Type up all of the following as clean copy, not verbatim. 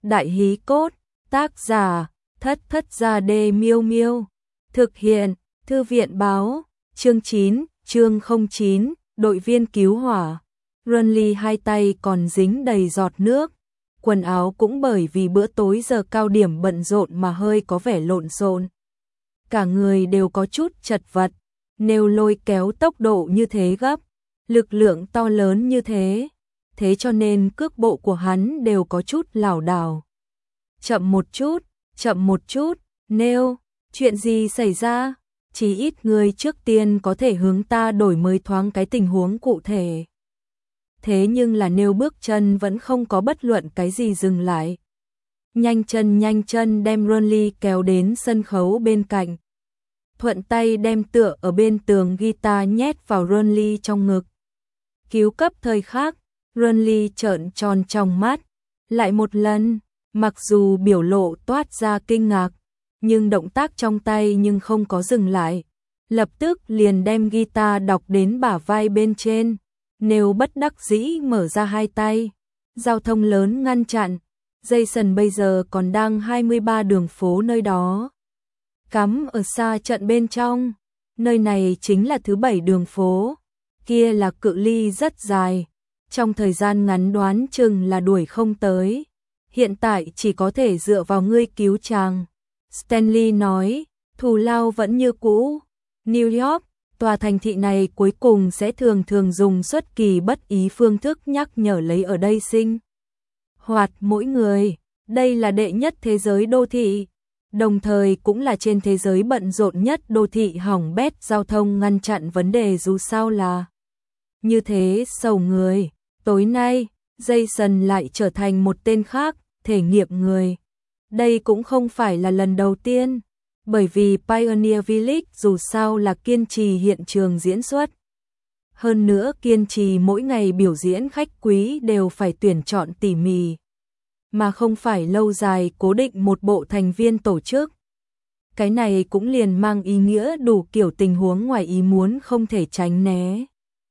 Đại hí cốt, tác giả, Thất Thất Gia Đê Miêu Miêu. Thực hiện, Thư viện báo, chương 9, chương 09, đội viên cứu hỏa. Runly hai tay còn dính đầy giọt nước. Quần áo cũng bởi vì bữa tối giờ cao điểm bận rộn mà hơi có vẻ lộn xộn. Cả người đều có chút chật vật, nếu lôi kéo tốc độ như thế gấp, lực lượng to lớn như thế, thế cho nên cước bộ của hắn đều có chút lảo đảo. Chậm một chút, Nêu, chuyện gì xảy ra? Chỉ ít người trước tiên có thể hướng ta đổi mới thoáng cái tình huống cụ thể. Thế nhưng là Nêu bước chân vẫn không có bất luận cái gì dừng lại. Nhanh chân đem Runly kéo đến sân khấu bên cạnh. Thuận tay đem tựa ở bên tường guitar nhét vào Runly trong ngực. Cứu cấp thời khắc, Runly trợn tròn trong mắt. Lại một lần, mặc dù biểu lộ toát ra kinh ngạc, nhưng động tác trong tay nhưng không có dừng lại. Lập tức liền đem guitar đọc đến bả vai bên trên. Nếu bất đắc dĩ mở ra hai tay, giao thông lớn ngăn chặn. Jason bây giờ còn đang 23 đường phố nơi đó. Cắm ở xa trận bên trong. Nơi này chính là thứ 7 đường phố. Kia là cự ly rất dài. Trong thời gian ngắn đoán chừng là đuổi không tới. Hiện tại chỉ có thể dựa vào ngươi cứu chàng. Stanley nói, thù lao vẫn như cũ. New York, tòa thành thị này cuối cùng sẽ thường dùng xuất kỳ bất ý phương thức nhắc nhở lấy ở đây sinh hoạt mỗi người. Đây là đệ nhất thế giới đô thị, đồng thời cũng là trên thế giới bận rộn nhất đô thị hỏng bét giao thông ngăn chặn vấn đề dù sao là như thế sầu người. Tối nay, Jason lại trở thành một tên khác, thể nghiệm người. Đây cũng không phải là lần đầu tiên, bởi vì Pioneer Village dù sao là kiên trì hiện trường diễn xuất. Hơn nữa kiên trì mỗi ngày biểu diễn khách quý đều phải tuyển chọn tỉ mỉ, mà không phải lâu dài cố định một bộ thành viên tổ chức. Cái này cũng liền mang ý nghĩa đủ kiểu tình huống ngoài ý muốn không thể tránh né.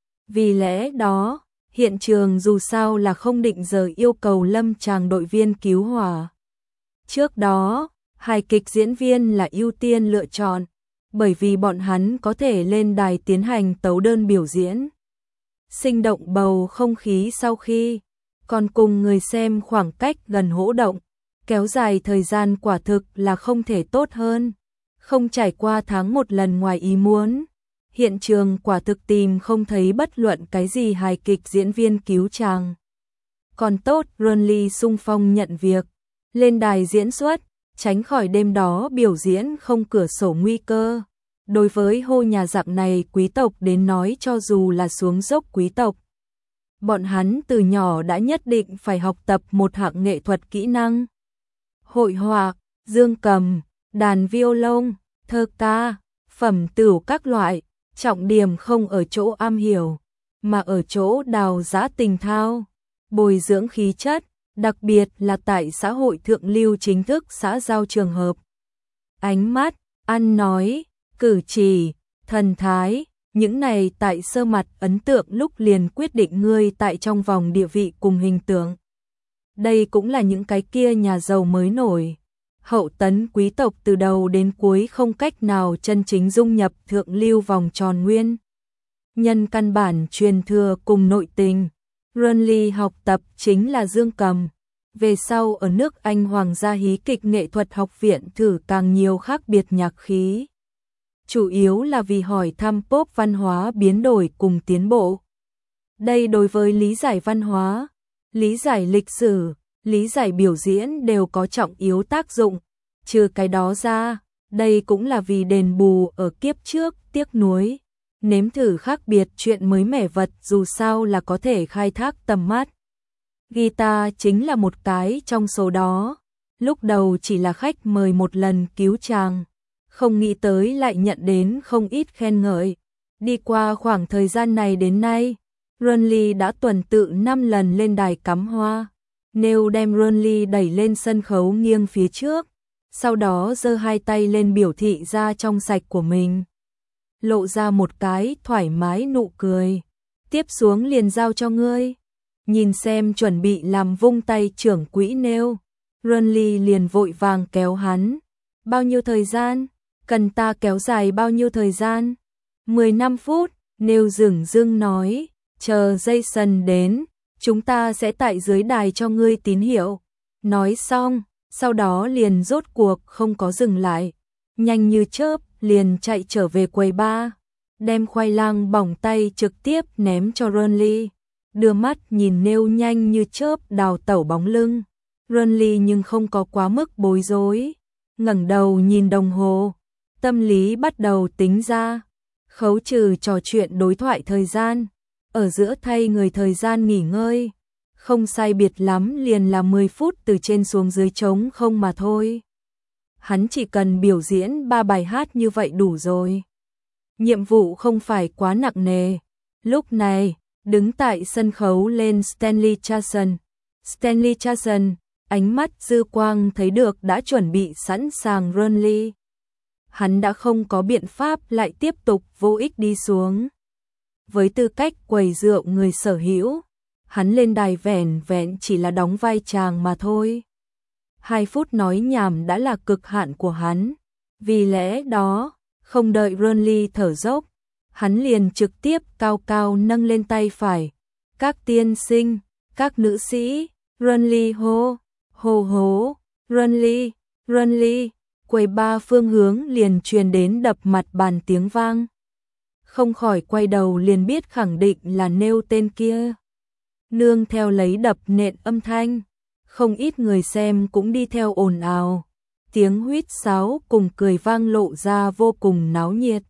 Vì lẽ đó, hiện trường dù sao là không định giờ yêu cầu lâm tràng đội viên cứu hỏa. Trước đó, hài kịch diễn viên là ưu tiên lựa chọn, bởi vì bọn hắn có thể lên đài tiến hành tấu đơn biểu diễn. Sinh động bầu không khí sau khi, còn cùng người xem khoảng cách gần hỗ động, kéo dài thời gian quả thực là không thể tốt hơn. Không trải qua tháng một lần ngoài ý muốn, hiện trường quả thực tìm không thấy bất luận cái gì hài kịch diễn viên cứu chàng. Còn tốt Runly xung phong nhận việc, lên đài diễn xuất, tránh khỏi đêm đó biểu diễn không cửa sổ nguy cơ. Đối với hô nhà giặc này quý tộc đến nói cho dù là xuống dốc quý tộc, bọn hắn từ nhỏ đã nhất định phải học tập một hạng nghệ thuật kỹ năng. Hội họa, dương cầm, đàn violon, thơ ca, phẩm tửu các loại, trọng điểm không ở chỗ am hiểu, mà ở chỗ đào giã tình thao, bồi dưỡng khí chất, đặc biệt là tại xã hội thượng lưu chính thức xã giao trường hợp. Ánh mắt, ăn nói, cử chỉ, thần thái, những này tại sơ mặt ấn tượng lúc liền quyết định ngươi tại trong vòng địa vị cùng hình tượng. Đây cũng là những cái kia nhà giàu mới nổi. Hậu tấn quý tộc từ đầu đến cuối không cách nào chân chính dung nhập thượng lưu vòng tròn nguyên. Nhân căn bản truyền thừa cùng nội tình. Runly học tập chính là dương cầm. Về sau ở nước Anh Hoàng gia hí kịch nghệ thuật học viện thử càng nhiều khác biệt nhạc khí. Chủ yếu là vì hỏi thăm pop văn hóa biến đổi cùng tiến bộ. Đây đối với lý giải văn hóa, lý giải lịch sử, lý giải biểu diễn đều có trọng yếu tác dụng. Trừ cái đó ra, đây cũng là vì đền bù ở kiếp trước tiếc nuối. Nếm thử khác biệt chuyện mới mẻ vật dù sao là có thể khai thác tầm mắt. Guitar chính là một cái trong số đó. Lúc đầu chỉ là khách mời một lần cứu chàng, không nghĩ tới lại nhận đến không ít khen ngợi. Đi qua khoảng thời gian này đến nay, Runly đã tuần tự 5 lần lên đài cắm hoa. Nếu đem Runly đẩy lên sân khấu nghiêng phía trước, sau đó giơ hai tay lên biểu thị ra trong sạch của mình. Lộ ra một cái thoải mái nụ cười. Tiếp xuống liền giao cho ngươi. Nhìn xem chuẩn bị làm vung tay trưởng quỹ Nêu. Renly liền vội vàng kéo hắn. Bao nhiêu thời gian? Cần ta kéo dài bao nhiêu thời gian? 15 phút, Neil dửng dưng nói, chờ Jason đến, chúng ta sẽ tại dưới đài cho ngươi tín hiệu. Nói xong, sau đó liền rốt cuộc không có dừng lại, nhanh như chớp liền chạy trở về quầy bar, đem khoai lang bỏng tay trực tiếp ném cho Renly, đưa mắt nhìn Neil nhanh như chớp đào tẩu bóng lưng. Renly nhưng không có quá mức bối rối, ngẩng đầu nhìn đồng hồ, tâm lý bắt đầu tính ra, khấu trừ trò chuyện đối thoại thời gian, ở giữa thay người thời gian nghỉ ngơi, không sai biệt lắm liền là 10 phút từ trên xuống dưới trống không mà thôi. Hắn chỉ cần biểu diễn 3 bài hát như vậy đủ rồi. Nhiệm vụ không phải quá nặng nề. Lúc này, đứng tại sân khấu lên Stanley Charson. Stanley Charson, ánh mắt dư quang thấy được đã chuẩn bị sẵn sàng Renly. Hắn đã không có biện pháp lại tiếp tục vô ích đi xuống. Với tư cách quầy rượu người sở hữu, hắn lên đài vẻn vẹn chỉ là đóng vai chàng mà thôi. 2 phút nói nhảm đã là cực hạn của hắn. Vì lẽ đó, không đợi Renly thở dốc, hắn liền trực tiếp cao cao nâng lên tay phải. Các tiên sinh, các nữ sĩ, Renly hô, hô hố, Renly, Renly, quầy ba phương hướng liền truyền đến đập mặt bàn tiếng vang. Không khỏi quay đầu liền biết khẳng định là Neil tên kia. Nương theo lấy đập nện âm thanh, không ít người xem cũng đi theo ồn ào. Tiếng huýt sáo cùng cười vang lộ ra vô cùng náo nhiệt.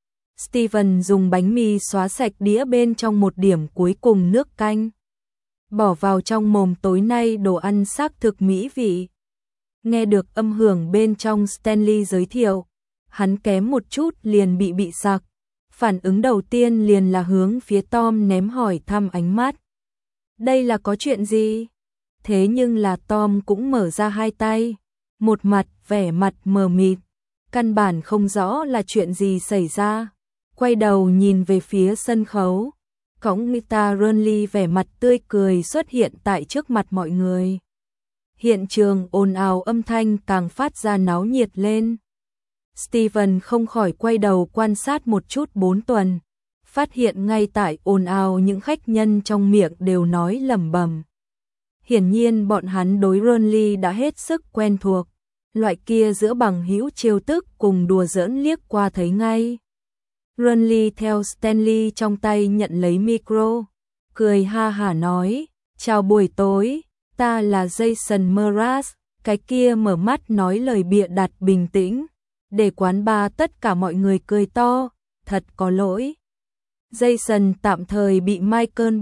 Steven dùng bánh mì xóa sạch đĩa bên trong một điểm cuối cùng nước canh, bỏ vào trong mồm. Tối nay đồ ăn xác thực mỹ vị. Nghe được âm hưởng bên trong Stanley giới thiệu, hắn kém một chút liền bị sặc. Phản ứng đầu tiên liền là hướng phía Tom ném hỏi thăm ánh mắt. Đây là có chuyện gì? Thế nhưng là Tom cũng mở ra hai tay, một mặt vẻ mặt mờ mịt, căn bản không rõ là chuyện gì xảy ra. Quay đầu nhìn về phía sân khấu, cõng guitar Renly vẻ mặt tươi cười xuất hiện tại trước mặt mọi người. Hiện trường ồn ào âm thanh càng phát ra náo nhiệt lên. Steven không khỏi quay đầu quan sát một chút 4 tuần, phát hiện ngay tại ồn ào những khách nhân trong miệng đều nói lẩm bẩm. Hiển nhiên bọn hắn đối Renly đã hết sức quen thuộc, loại kia giữa bằng hữu trêu tức cùng đùa giỡn liếc qua thấy ngay. Renly theo Stanley trong tay nhận lấy micro, cười ha hả nói, chào buổi tối, ta là Jason Mraz. Cái kia mở mắt nói lời bịa đặt bình tĩnh, để quán bar tất cả mọi người cười to, thật có lỗi. Jason tạm thời bị Michael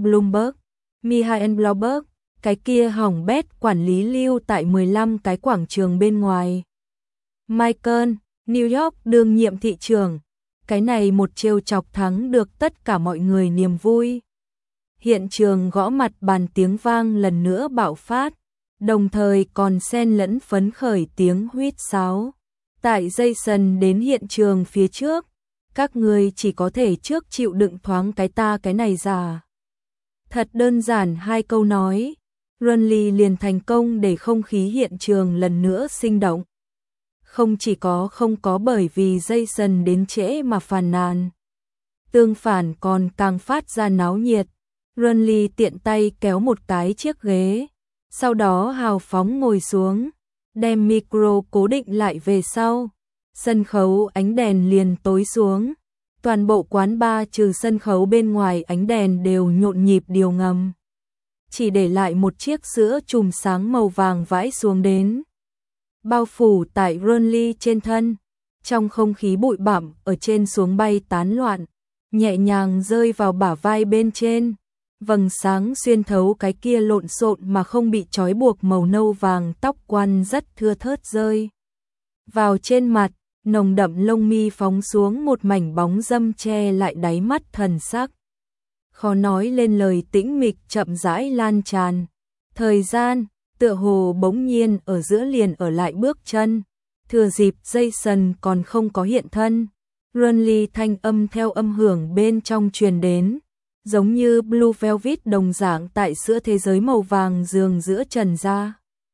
Bloomberg, cái kia hỏng bét quản lý lưu tại 15 cái quảng trường bên ngoài. Michael, New York đương nhiệm thị trưởng, cái này một trêu chọc thắng được tất cả mọi người niềm vui. Hiện trường gõ mặt bàn tiếng vang lần nữa bạo phát, đồng thời còn xen lẫn phấn khởi tiếng huýt sáo. Tại Jason đến hiện trường phía trước, các người chỉ có thể trước chịu đựng thoáng cái ta cái này già. Thật đơn giản 2 câu nói, Renly liền thành công để không khí hiện trường lần nữa sinh động. Không chỉ không có bởi vì Jason đến trễ mà phàn nàn, tương phản còn càng phát ra náo nhiệt. Renly tiện tay kéo một cái chiếc ghế, sau đó hào phóng ngồi xuống, đem micro cố định lại về sau. Sân khấu ánh đèn liền tối xuống, toàn bộ quán bar trừ sân khấu bên ngoài ánh đèn đều nhộn nhịp điều ngầm, chỉ để lại một chiếc sữa chùm sáng màu vàng vãi xuống đến, bao phủ tại Renly trên thân. Trong không khí bụi bặm ở trên xuống bay tán loạn, nhẹ nhàng rơi vào bả vai bên trên. Vầng sáng xuyên thấu cái kia lộn xộn mà không bị trói buộc màu nâu vàng tóc quăn rất thưa thớt rơi vào trên mặt, nồng đậm lông mi phóng xuống một mảnh bóng râm che lại đáy mắt thần sắc. Khó nói lên lời tĩnh mịch chậm rãi lan tràn. Thời gian, tựa hồ bỗng nhiên ở giữa liền ở lại bước chân. Thừa dịp Jason còn không có hiện thân, Renly thanh âm theo âm hưởng bên trong truyền đến, giống như Blue Velvet đồng dạng tại giữa thế giới màu vàng giường giữa trần ra.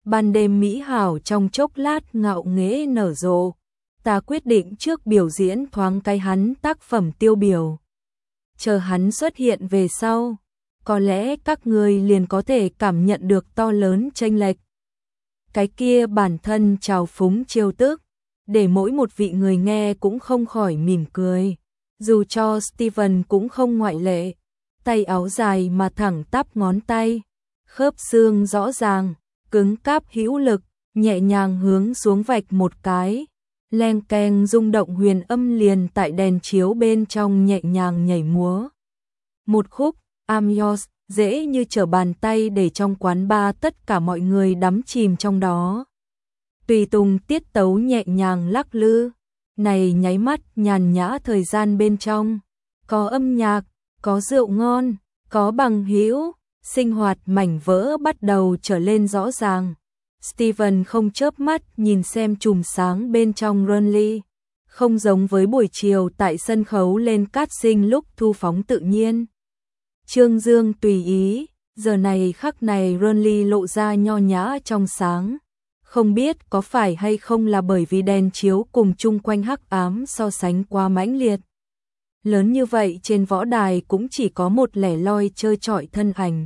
Ban đêm mỹ hảo trong chốc lát ngạo nghễ nở rộ. Ta quyết định trước biểu diễn thoáng cái hắn tác phẩm tiêu biểu. Chờ hắn xuất hiện về sau, có lẽ các người liền có thể cảm nhận được to lớn chênh lệch. Cái kia bản thân trào phúng trêu tức, để mỗi một vị người nghe cũng không khỏi mỉm cười. Dù cho Steven cũng không ngoại lệ, tay áo dài mà thẳng tắp ngón tay, khớp xương rõ ràng, cứng cáp hữu lực, nhẹ nhàng hướng xuống vạch một cái. Leng keng rung động huyền âm liền tại đèn chiếu bên trong nhẹ nhàng nhảy múa. Một khúc I'm Yours dễ như trở bàn tay để trong quán bar tất cả mọi người đắm chìm trong đó. Tùy tùng tiết tấu nhẹ nhàng lắc lư, này nháy mắt nhàn nhã thời gian bên trong. Có âm nhạc, có rượu ngon, có bằng hữu, sinh hoạt mảnh vỡ bắt đầu trở lên rõ ràng. Steven không chớp mắt nhìn xem chùm sáng bên trong Runly, không giống với buổi chiều tại sân khấu lên cát sinh lúc thu phóng tự nhiên. Trương dương tùy ý, giờ này khắc này Runly lộ ra nho nhã trong sáng. Không biết có phải hay không là bởi vì đèn chiếu cùng chung quanh hắc ám so sánh quá mãnh liệt. Lớn như vậy trên võ đài cũng chỉ có một lẻ loi chơi trọi thân ảnh.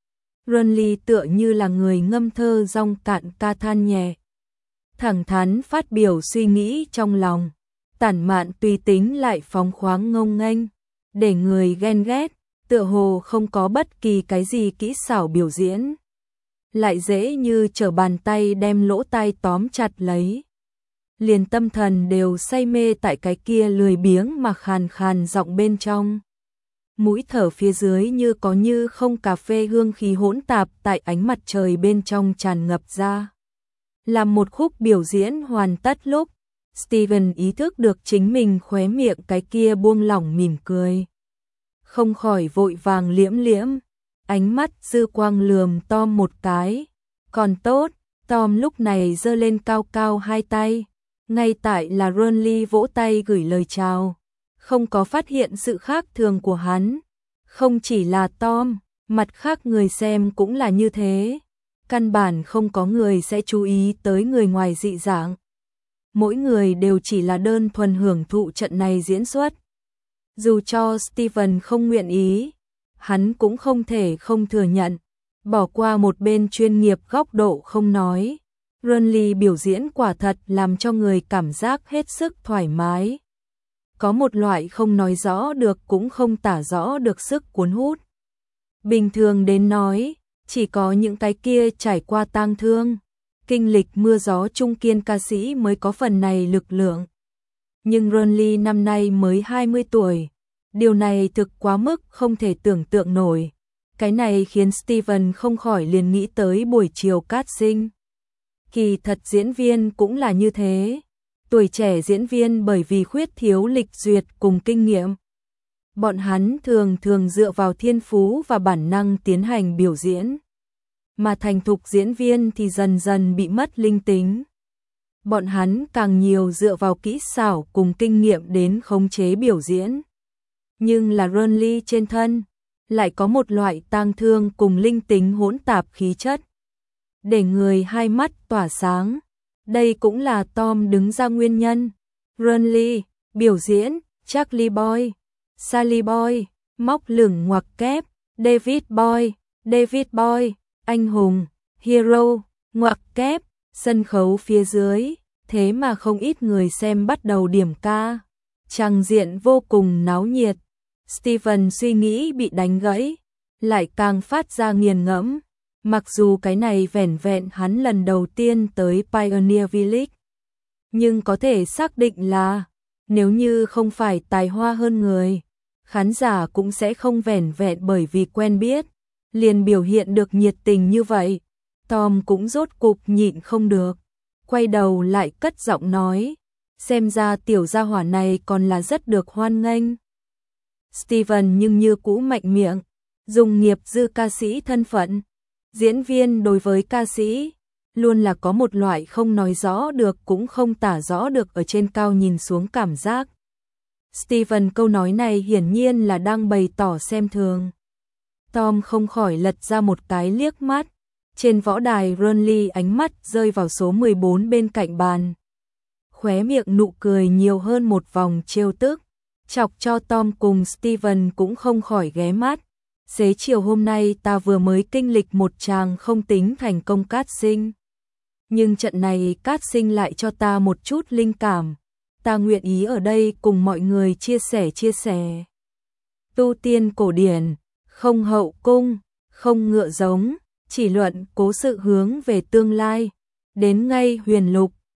Runly tựa như là người ngâm thơ rong cạn ca than nhẹ. Thẳng thắn phát biểu suy nghĩ trong lòng, tản mạn tùy tính lại phóng khoáng ngông nghênh, để người ghen ghét, tựa hồ không có bất kỳ cái gì kỹ xảo biểu diễn. Lại dễ như trở bàn tay đem lỗ tai tóm chặt lấy. Liền tâm thần đều say mê tại cái kia lười biếng mà khàn khàn giọng bên trong. Mũi thở phía dưới như có như không cà phê hương khí hỗn tạp tại ánh mặt trời bên trong tràn ngập ra. Làm một khúc biểu diễn hoàn tất lúc, Steven ý thức được chính mình khóe miệng cái kia buông lỏng mỉm cười. Không khỏi vội vàng liễm liễm, ánh mắt dư quang lườm Tom một cái. Còn tốt, Tom lúc này giơ lên cao cao hai tay, ngay tại là Runly vỗ tay gửi lời chào. Không có phát hiện sự khác thường của hắn. Không chỉ là Tom, mặt khác người xem cũng là như thế. Căn bản không có người sẽ chú ý tới người ngoài dị dạng. Mỗi người đều chỉ là đơn thuần hưởng thụ trận này diễn xuất. Dù cho Steven không nguyện ý, hắn cũng không thể không thừa nhận. Bỏ qua một bên chuyên nghiệp góc độ không nói, Runly biểu diễn quả thật làm cho người cảm giác hết sức thoải mái. Có một loại không nói rõ được cũng không tả rõ được sức cuốn hút. Bình thường đến nói, chỉ có những cái kia trải qua tang thương, kinh lịch mưa gió trung kiên ca sĩ mới có phần này lực lượng. Nhưng Runly năm nay mới 20 tuổi, điều này thực quá mức không thể tưởng tượng nổi. Cái này khiến Steven không khỏi liền nghĩ tới buổi chiều casting. Kỳ thật diễn viên cũng là như thế. Tuổi trẻ diễn viên bởi vì khuyết thiếu lịch duyệt cùng kinh nghiệm. Bọn hắn thường thường dựa vào thiên phú và bản năng tiến hành biểu diễn. Mà thành thục diễn viên thì dần dần bị mất linh tính. Bọn hắn càng nhiều dựa vào kỹ xảo cùng kinh nghiệm đến khống chế biểu diễn. Nhưng là Runly trên thân, lại có một loại tang thương cùng linh tính hỗn tạp khí chất. Để người hai mắt tỏa sáng. Đây cũng là Tom đứng ra nguyên nhân. Runly, biểu diễn, Charlie Boy, Sally Boy, móc lửng ngoặc kép, David Boy, anh hùng, hero, ngoặc kép, sân khấu phía dưới, thế mà không ít người xem bắt đầu điểm ca. Tràng diện vô cùng náo nhiệt. Steven suy nghĩ bị đánh gãy, lại càng phát ra nghiền ngẫm. Mặc dù cái này vẻn vẹn hắn lần đầu tiên tới Pioneer Village, nhưng có thể xác định là nếu như không phải tài hoa hơn người, khán giả cũng sẽ không vẻn vẹn bởi vì quen biết, liền biểu hiện được nhiệt tình như vậy. Tom cũng rốt cục nhịn không được, quay đầu lại cất giọng nói, xem ra tiểu gia hỏa này còn là rất được hoan nghênh. Steven nhưng như cũ mạnh miệng, dùng nghiệp dư ca sĩ thân phận. Diễn viên đối với ca sĩ, luôn là có một loại không nói rõ được cũng không tả rõ được ở trên cao nhìn xuống cảm giác. Steven câu nói này hiển nhiên là đang bày tỏ xem thường. Tom không khỏi lật ra một cái liếc mắt, Trên võ đài Burnley ánh mắt rơi vào số 14 bên cạnh bàn. Khóe miệng nụ cười nhiều hơn một vòng trêu tức, chọc cho Tom cùng Steven cũng không khỏi ghé mắt. Xế chiều hôm nay ta vừa mới kinh lịch một tràng không tính thành công cát sinh. Nhưng trận này cát sinh lại cho ta một chút linh cảm. Ta nguyện ý ở đây cùng mọi người chia sẻ. Tu tiên cổ điển, không hậu cung, không ngựa giống, chỉ luận cố sự hướng về tương lai. Đến ngay huyền lục,